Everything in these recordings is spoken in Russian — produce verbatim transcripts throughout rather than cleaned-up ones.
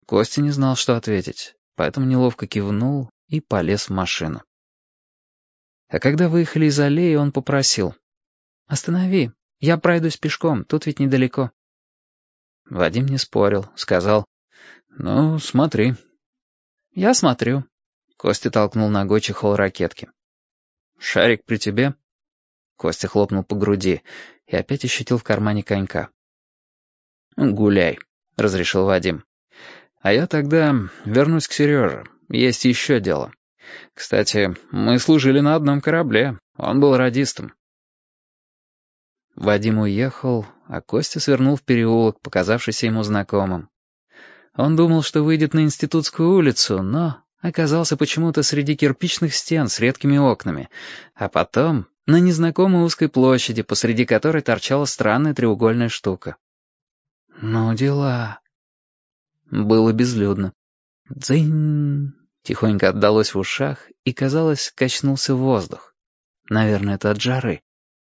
Костя не знал, что ответить, поэтому неловко кивнул и полез в машину. А когда выехали из аллеи, он попросил: «Останови, я пройдусь пешком, тут ведь недалеко». Вадим не спорил, сказал: «Ну, смотри». «Я смотрю». Костя толкнул ногой чехол ракетки. «Шарик при тебе?» Костя хлопнул по груди и опять ощутил в кармане конька. «Гуляй», — разрешил Вадим. «А я тогда вернусь к Сереже. Есть еще дело. Кстати, мы служили на одном корабле. Он был радистом». Вадим уехал, а Костя свернул в переулок, показавшийся ему знакомым. Он думал, что выйдет на Институтскую улицу, но оказался почему-то среди кирпичных стен с редкими окнами, а потом на незнакомой узкой площади, посреди которой торчала странная треугольная штука. «Ну, дела...» Было безлюдно. «Дзынь!» Тихонько отдалось в ушах, и, казалось, качнулся воздух. Наверное, это от жары.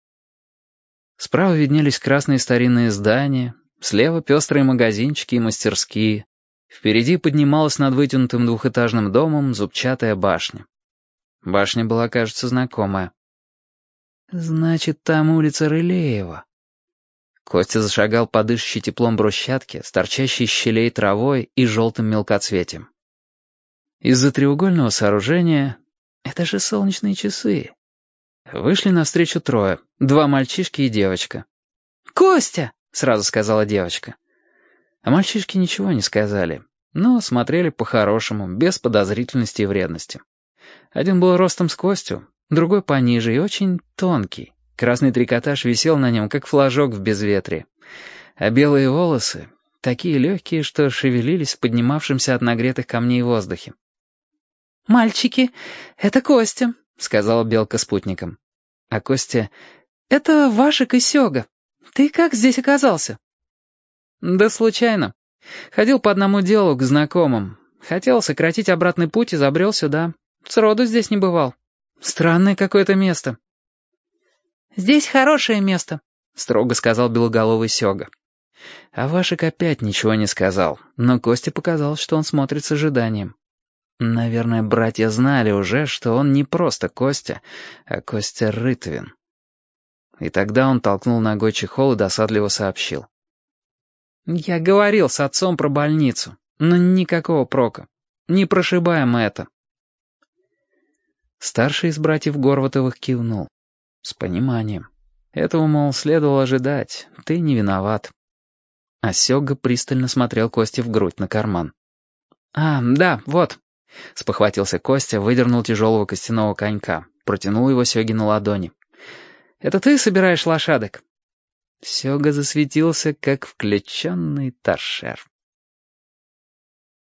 Справа виднелись красные старинные здания, слева пестрые магазинчики и мастерские. Впереди поднималась над вытянутым двухэтажным домом зубчатая башня. Башня была, кажется, знакомая. «Значит, там улица Рылеева». Костя зашагал по дышащей теплом брусчатке, с торчащей из щелей травой и желтым мелкоцветием. Из-за треугольного сооружения... Это же солнечные часы. Вышли навстречу трое, два мальчишки и девочка. «Костя!» — сразу сказала девочка. А мальчишки ничего не сказали, но смотрели по-хорошему, без подозрительности и вредности. Один был ростом с Костю, другой пониже и очень тонкий. Красный трикотаж висел на нем, как флажок в безветрие. А белые волосы, такие легкие, что шевелились в поднимавшемся от нагретых камней воздухе. «Мальчики, это Костя», — сказала Белка спутникам. А Костя: «Это Вашек и Сёга. Ты как здесь оказался?» «Да случайно. Ходил по одному делу к знакомым. Хотел сократить обратный путь и забрел сюда. Сроду здесь не бывал. Странное какое-то место». «Здесь хорошее место», — строго сказал белоголовый Сёга. А Вашек опять ничего не сказал, но Косте показалось, что он смотрит с ожиданием. Наверное, братья знали уже, что он не просто Костя, а Костя Рытвин. И тогда он толкнул ногой чехол и досадливо сообщил: «Я говорил с отцом про больницу, но никакого прока. Не прошибаем это». Старший из братьев Горватовых кивнул. С пониманием. Этого, мол, следовало ожидать. Ты не виноват. А Сёга пристально смотрел Косте в грудь на карман. «А, да, вот». Спохватился Костя, выдернул тяжелого костяного конька, протянул его Сёге на ладони. «Это ты собираешь лошадок?» Сёга засветился, как включенный торшер.